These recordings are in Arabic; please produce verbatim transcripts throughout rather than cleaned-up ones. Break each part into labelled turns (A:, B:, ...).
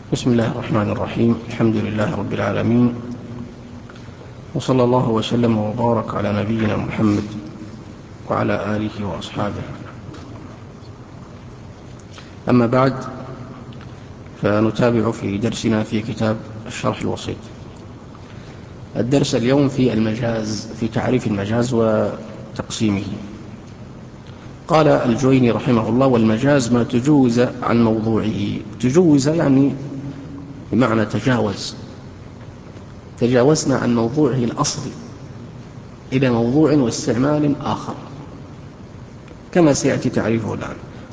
A: بسم الله الرحمن الرحيم. الحمد لله رب العالمين، وصلى الله وسلم وبارك على نبينا محمد وعلى آله وأصحابه. أما بعد، فنتابع في درسنا في كتاب الشرح الوسيط. الدرس اليوم في المجاز، في تعريف المجاز وتقسيمه. قال الجويني رحمه الله: والمجاز ما تجوز عن موضوعه. تجوز يعني بمعنى تجاوز، تجاوزنا عن موضوعه الأصلي إلى موضوع واستعمال آخر، كما سيأتي تعريفه الآن.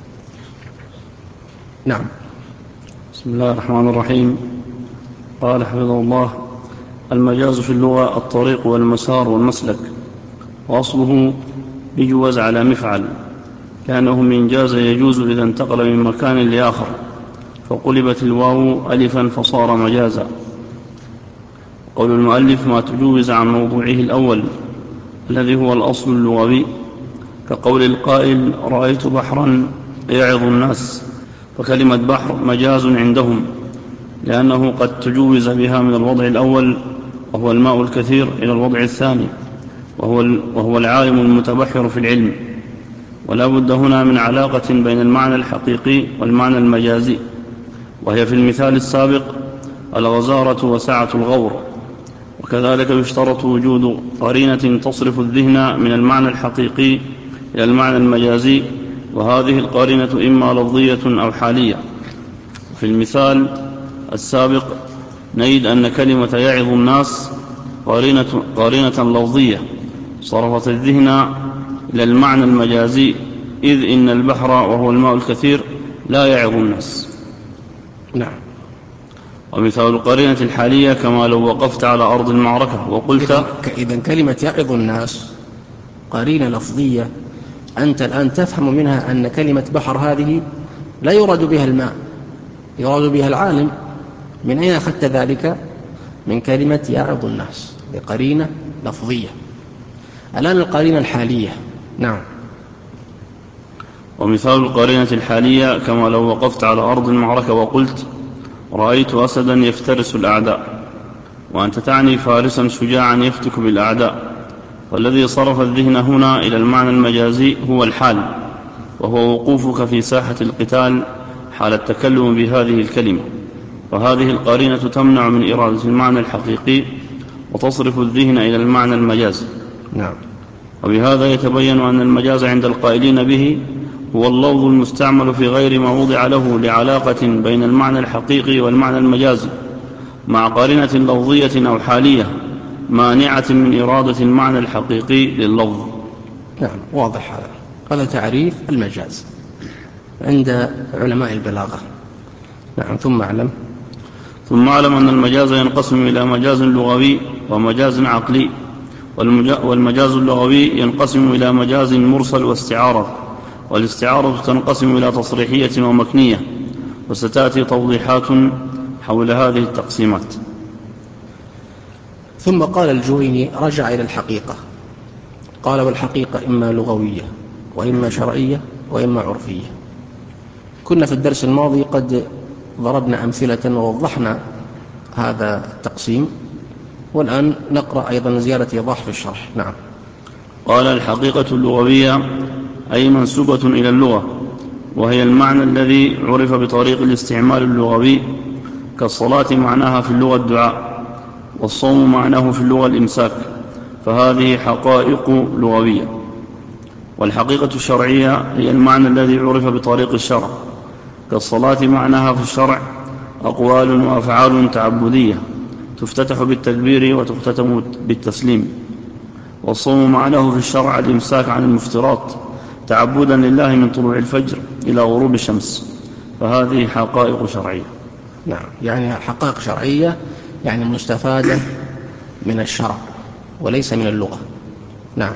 A: نعم.
B: بسم الله الرحمن الرحيم. قال حفظه الله: المجاز في اللغة الطريق والمسار والمسلك، وأصله يجوز على مفعل، كأنه من جاز يجوز إذا انتقل من مكان لآخر، فقلبت الواو ألفا فصار مجازا. قول المؤلف: ما تجوز عن موضوعه الأول الذي هو الأصل اللغوي، كقول القائل: رأيت بحرا يعظ الناس، فكلمة بحر مجاز عندهم، لأنه قد تجوز بها من الوضع الأول وهو الماء الكثير إلى الوضع الثاني وهو, وهو العالم المتبحر في العلم. ولا بد هنا من علاقة بين المعنى الحقيقي والمعنى المجازي، وهي في المثال السابق الغزارة وسعة الغور. وكذلك يشترط وجود قرينة تصرف الذهن من المعنى الحقيقي إلى المعنى المجازي، وهذه القرينة إما لفظية أو حالية. في المثال السابق نجد أن كلمة يعظ الناس قرينة, قرينة لفظية صرفت الذهن إلى المعنى المجازي، إذ إن البحر وهو الماء الكثير لا يعظ الناس.
A: نعم.
B: ومثال القرينة الحالية كما لو وقفت على أرض المعركة وقلت.
A: إذن كلمة يعظ الناس قرينة لفظية، أنت الآن تفهم منها أن كلمة بحر هذه لا يراد بها الماء، يراد بها العالم. من أين أخذت ذلك؟ من كلمة يعظ الناس، بقرينة لفظية. الآن القرينة الحالية. نعم.
B: ومثال القرينة الحالية كما لو وقفت على أرض المعركة وقلت: رأيت أسدا يفترس الأعداء، وأنت تعني فارسا شجاعا يفتك بالأعداء. والذي صرف الذهن هنا إلى المعنى المجازي هو الحال، وهو وقوفك في ساحة القتال حال التكلم بهذه الكلمة. وهذه القرينة تمنع من إرادة المعنى الحقيقي وتصرف الذهن إلى المعنى المجازي.
A: نعم.
B: وبهذا يتبين أن المجاز عند القائلين به هو اللفظ المستعمل في غير ما وضع له لعلاقة بين المعنى الحقيقي والمعنى المجازي، مع قرينة لفظية أو حالية مانعة من إرادة المعنى الحقيقي لللفظ.
A: نعم، واضح هذا. هذا تعريف المجاز عند علماء البلاغة. نعم. ثم أعلم
B: ثم أعلم أن المجاز ينقسم إلى مجاز لغوي ومجاز عقلي. والمجاز اللغوي ينقسم إلى مجاز مرسل واستعارة، والاستعارة تنقسم إلى تصريحية ومكنية، وستأتي توضيحات حول هذه التقسيمات.
A: ثم قال الجويني: رجع إلى الحقيقة. قال: والحقيقة إما لغوية وإما شرعية وإما عرفية. كنا في الدرس الماضي قد ضربنا أمثلة ووضحنا هذا التقسيم، والآن نقرأ أيضا زيادة إيضاح في الشرح. نعم.
B: قال: الحقيقة اللغوية أي منسوبة إلى اللغة، وهي المعنى الذي عرف بطريق الاستعمال اللغوي، كالصلاة معناها في اللغة الدعاء، والصوم معناه في اللغة الإمساك، فهذه حقائق لغوية. والحقيقة الشرعية هي المعنى الذي عرف بطريق الشرع، كالصلاة معناها في الشرع أقوال وأفعال تعبدية تفتتح بالتكبير وتختتم بالتسليم، والصوم معناه في الشرع الإمساك عن المفترات تعبدا لله من طلوع الفجر إلى غروب الشمس، فهذه حقائق شرعية.
A: نعم، يعني حقائق شرعية، يعني مستفادة من الشرع وليس من اللغة. نعم.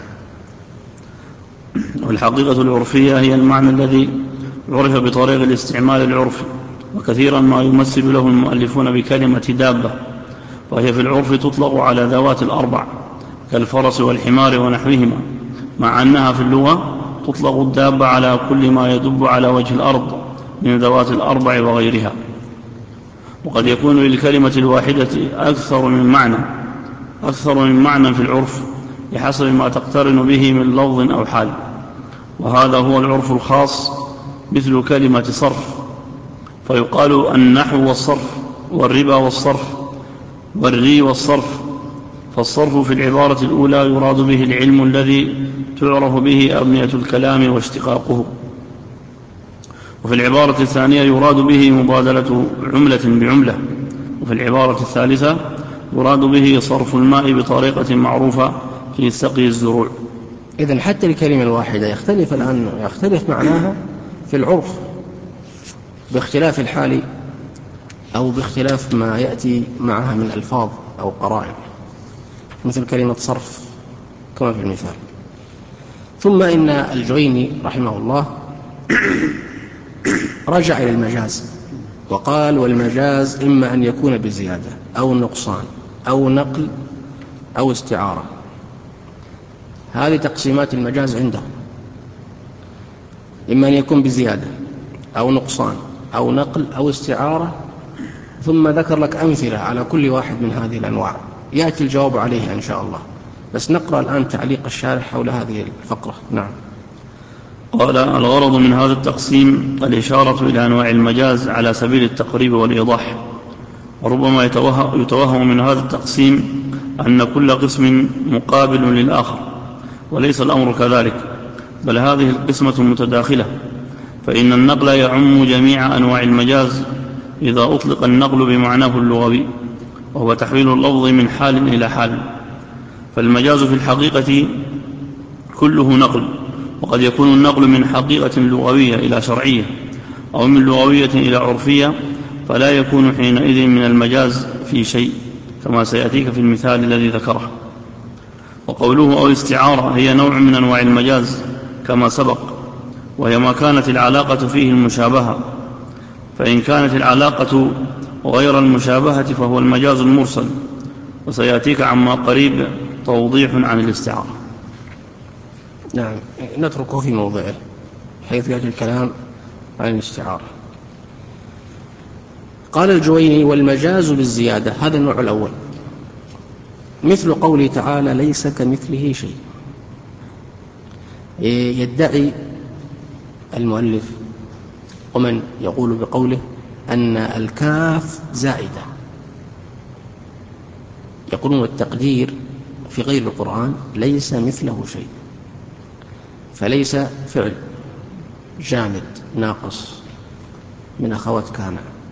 B: والحقيقة العرفية هي المعنى الذي عرف بطريق الاستعمال العرفي، وكثيرا ما يمثل له المؤلفون بكلمة دابة، وهي في العرف تطلق على ذوات الأربع كالفرس والحمار ونحوهما، مع أنها في اللغة تطلق الدابة على كل ما يدب على وجه الأرض من ذوات الأربع وغيرها. وقد يكون للكلمة الواحدة أكثر من معنى أكثر من معنى في العرف بحسب ما تقترن به من لفظ أو حال، وهذا هو العرف الخاص، مثل كلمة صرف، فيقال النحو والصرف والربا والصرف والري والصرف. فالصرف في العبارة الأولى يراد به العلم الذي تعرف به أبنية الكلام واشتقاقه، وفي العبارة الثانية يراد به مبادلة عملة بعملة، وفي العبارة الثالثة يراد به صرف الماء بطريقة معروفة في سقي الزروع.
A: إذن حتى الكلمة الواحدة يختلف الآن يختلف معناها في العرف باختلاف الحال أو باختلاف ما يأتي معها من ألفاظ أو قرائن، مثل كلمة صرف كما في المثال. ثم إن الجويني رحمه الله رجع إلى المجاز وقال: والمجاز إما أن يكون بزيادة أو نقصان أو نقل أو استعارة. هذه تقسيمات المجاز عنده، إما أن يكون بزيادة أو نقصان أو نقل أو استعارة، ثم ذكر لك أمثلة على كل واحد من هذه الأنواع يأتي الجواب عليها إن شاء الله. بس نقرأ الآن تعليق الشارح حول هذه الفقرة. نعم.
B: قال: الغرض من هذا التقسيم الإشارة إلى أنواع المجاز على سبيل التقريب والإيضاح. وربما يتوهم من هذا التقسيم أن كل قسم مقابل للآخر، وليس الأمر كذلك، بل هذه القسمة متداخلة، فإن النقل يعم جميع أنواع المجاز إذا أطلق النقل بمعناه اللغوي، وهو تحويل اللفظ من حال إلى حال. فالمجاز في الحقيقة كله نقل، وقد يكون النقل من حقيقة لغوية إلى شرعية، أو من لغوية إلى عرفية، فلا يكون حينئذ من المجاز في شيء، كما سيأتيك في المثال الذي ذكره. وقوله أو استعارة هي نوع من أنواع المجاز كما سبق، وهي ما كانت العلاقة فيه المشابهة، فإن كانت العلاقة غير المشابهة فهو المجاز المرسل، وسيأتيك عما قريب توضيح عن الاستعارة.
A: نعم، نتركه في موضعه حيث يأتي الكلام عن الاستعارة. قال الجويني: والمجاز بالزيادة، هذا النوع الأول، مثل قوله تعالى: ليس كمثله شيء. يدعي المؤلف ومن يقول بقوله أن الكاف زائدة، يقولون التقدير في غير القرآن ليس مثله شيء، فليس فعل جامد ناقص من أخوات كان،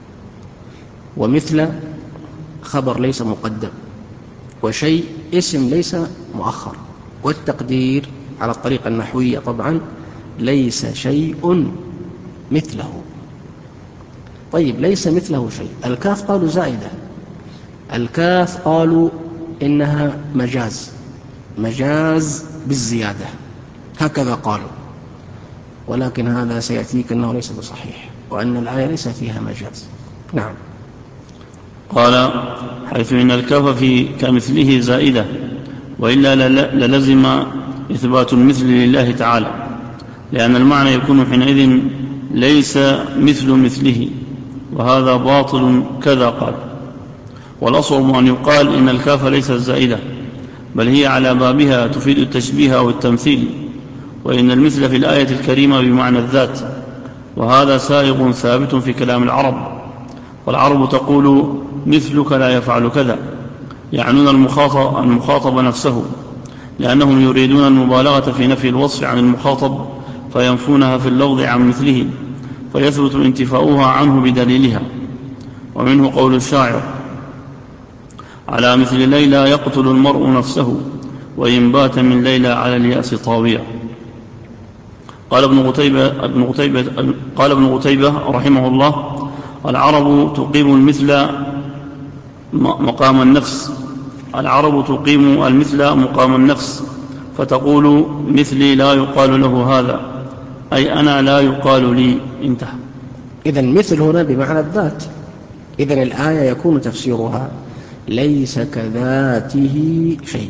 A: ومثل خبر ليس مقدم، وشيء اسم ليس مؤخر، والتقدير على الطريقة النحوية طبعا ليس شيء مثله. طيب، ليس مثله شيء، الكاف قالوا زائدة، الكاف قالوا إنها مجاز، مجاز بالزيادة، هكذا قالوا، ولكن هذا سيأتيك أنه ليس بصحيح، وأن الآية ليس فيها مجاز. نعم.
B: قال: حيث إن الكاف في كمثله زائدة، وإلا للزم إثبات المثل لله تعالى، لأن المعنى يكون حينئذ ليس مثل مثله، وهذا باطل كذا قال. والأصوب أن يقال إن الكاف ليست زائدة، بل هي على بابها تفيد التشبيه أو التمثيل، وإن المثل في الآية الكريمة بمعنى الذات، وهذا سائغ ثابت في كلام العرب. والعرب تقول مثلك لا يفعل كذا، يعنون المخاطب, المخاطب نفسه، لأنهم يريدون المبالغة في نفي الوصف عن المخاطب، فينفونها في اللفظ عن مثله، فيثبت انتفاؤها عنه بدليلها. ومنه قول الشاعر: على مثل ليلى يقتل المرء نفسه، وإن بات من ليلى على اليأس طاوية. قال ابن قتيبة, ابن قتيبة, قال ابن قتيبة رحمه الله: العرب تقيم المثل مقام النفس العرب تقيم المثل مقام النفس فتقول مثلي لا يقال له هذا، أي أنا لا يقال لي. انتهى.
A: إذن مثل هنا بمعنى الذات، إذن الآية يكون تفسيرها ليس كذاته شيء،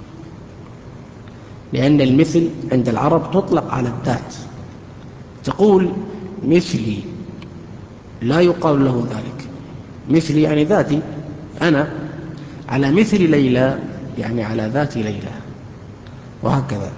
A: لأن المثل عند العرب تطلق على الذات، تقول مثلي لا يقال له ذلك، مثلي يعني ذاتي أنا، على مثل ليلى يعني على ذات ليلى، وهكذا.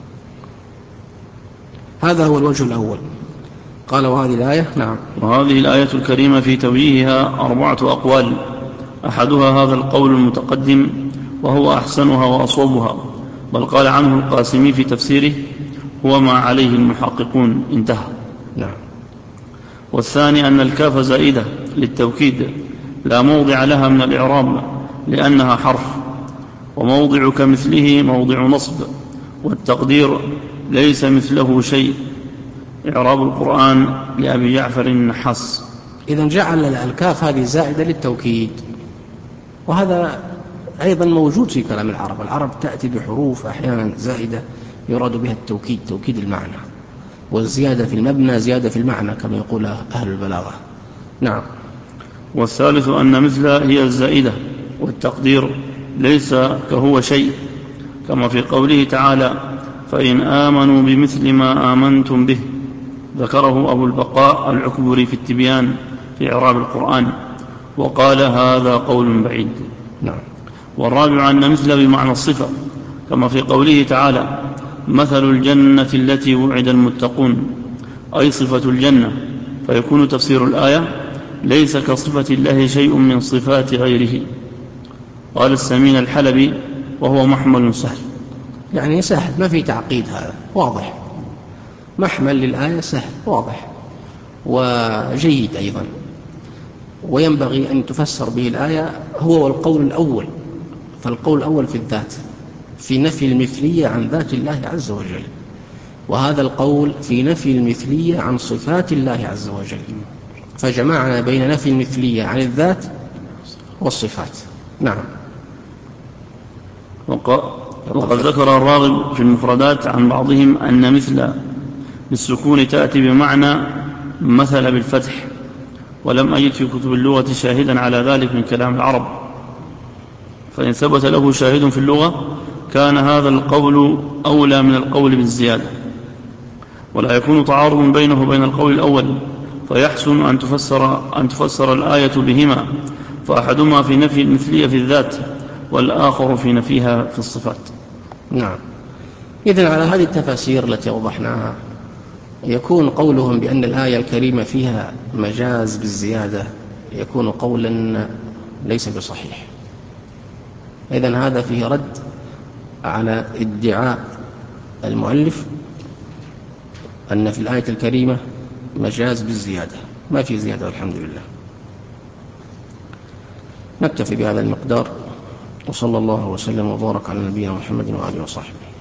A: هذا هو الوجه الأول. قال وهذه الآية نعم
B: وهذه الآية الكريمة في توجيهها أربعة أقوال، أحدها هذا القول المتقدم وهو أحسنها وأصوبها، بل قال عنه القاسمي في تفسيره هو ما عليه المحققون، انتهى.
A: نعم.
B: والثاني أن الكاف زائدة للتوكيد لا موضع لها من الإعراب لأنها حرف، وموضع كمثله موضع نصب، والتقدير ليس مثله شيء، إعراب القرآن لأبي جعفر النحاس.
A: إذن جعل الكاف هذه زائدة للتوكيد، وهذا أيضا موجود في كلام العرب. العرب تأتي بحروف أحيانا زائدة يراد بها التوكيد، توكيد المعنى، والزيادة في المبنى زيادة في المعنى كما يقول أهل البلاغة. نعم.
B: والثالث أن مثل هي الزائدة، والتقدير ليس كهو شيء، كما في قوله تعالى فإن آمنوا بمثل ما آمنتم به، ذكره أبو البقاء العكبري في التبيان في إعراب القرآن، وقال هذا قول بعيد.
A: نعم.
B: والرابع أن مثل بمعنى الصفة، كما في قوله تعالى مثل الجنة التي وعد المتقون، أي صفة الجنة، فيكون تفسير الآية ليس كصفة الله شيء من صفات غيره. قال السمين الحلبي وهو محمل سهل،
A: يعني سهل ما في تعقيد، هذا واضح، محمل للآية سهل واضح وجيد أيضا، وينبغي أن تفسر به الآية هو والقول الأول. فالقول الأول في الذات، في نفي المثلية عن ذات الله عز وجل، وهذا القول في نفي المثلية عن صفات الله عز وجل، فجمعنا بين نفي المثلية عن الذات والصفات. نعم.
B: وقد ذكر الراغب في المفردات عن بعضهم أن مثل بالسكون تأتي بمعنى مثل بالفتح، ولم أجد في كتب اللغة شاهدا على ذلك من كلام العرب، فإن ثبت له شاهد في اللغة كان هذا القول أولى من القول بالزيادة، ولا يكون تعارض بينه وبين القول الأول، فيحسن أن تفسر, أن تفسر الآية بهما، فأحدهما في نفي المثلية في الذات، والآخر في نفيها في الصفات.
A: نعم. إذن على هذه التفاسير التي أوضحناها يكون قولهم بأن الآية الكريمة فيها مجاز بالزيادة يكون قولا ليس بصحيح. إذن هذا فيه رد على ادعاء المؤلف أن في الآية الكريمة مجاز بالزيادة، ما في زيادة والحمد لله. نكتفي بهذا المقدار، وصلى الله وسلم وبارك على نبينا محمد وآله وصحبه.